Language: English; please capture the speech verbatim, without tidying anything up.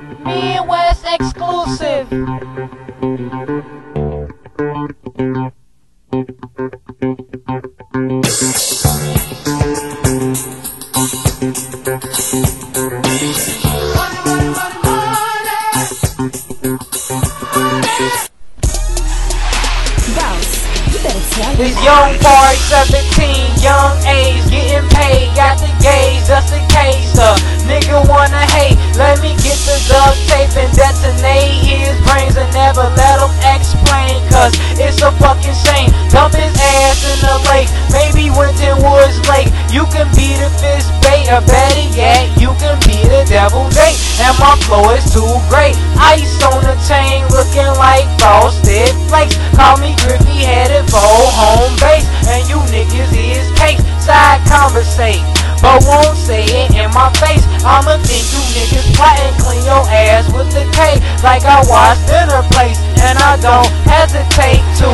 Midwest exclusive. This young boy, seventeen, young age, getting paid, got the gauge, just in case a nigga wanna hate. Let me get the duct tape and detonate his brains and never let him explain, cause it's a fucking shame. Dump his ass in the lake, maybe Winton Woods Lake. You can be the fish bait, or better yet, you can be the devil's bait. And my flow is too great, ice on the chain looking like frosted flakes. Call me grippy headed for home base, and you niggas is cake. Side conversate, but won't say it in my face. I'ma think you niggas plotting, clean your ass with the K, like I watched dinner place. And I don't hesitate to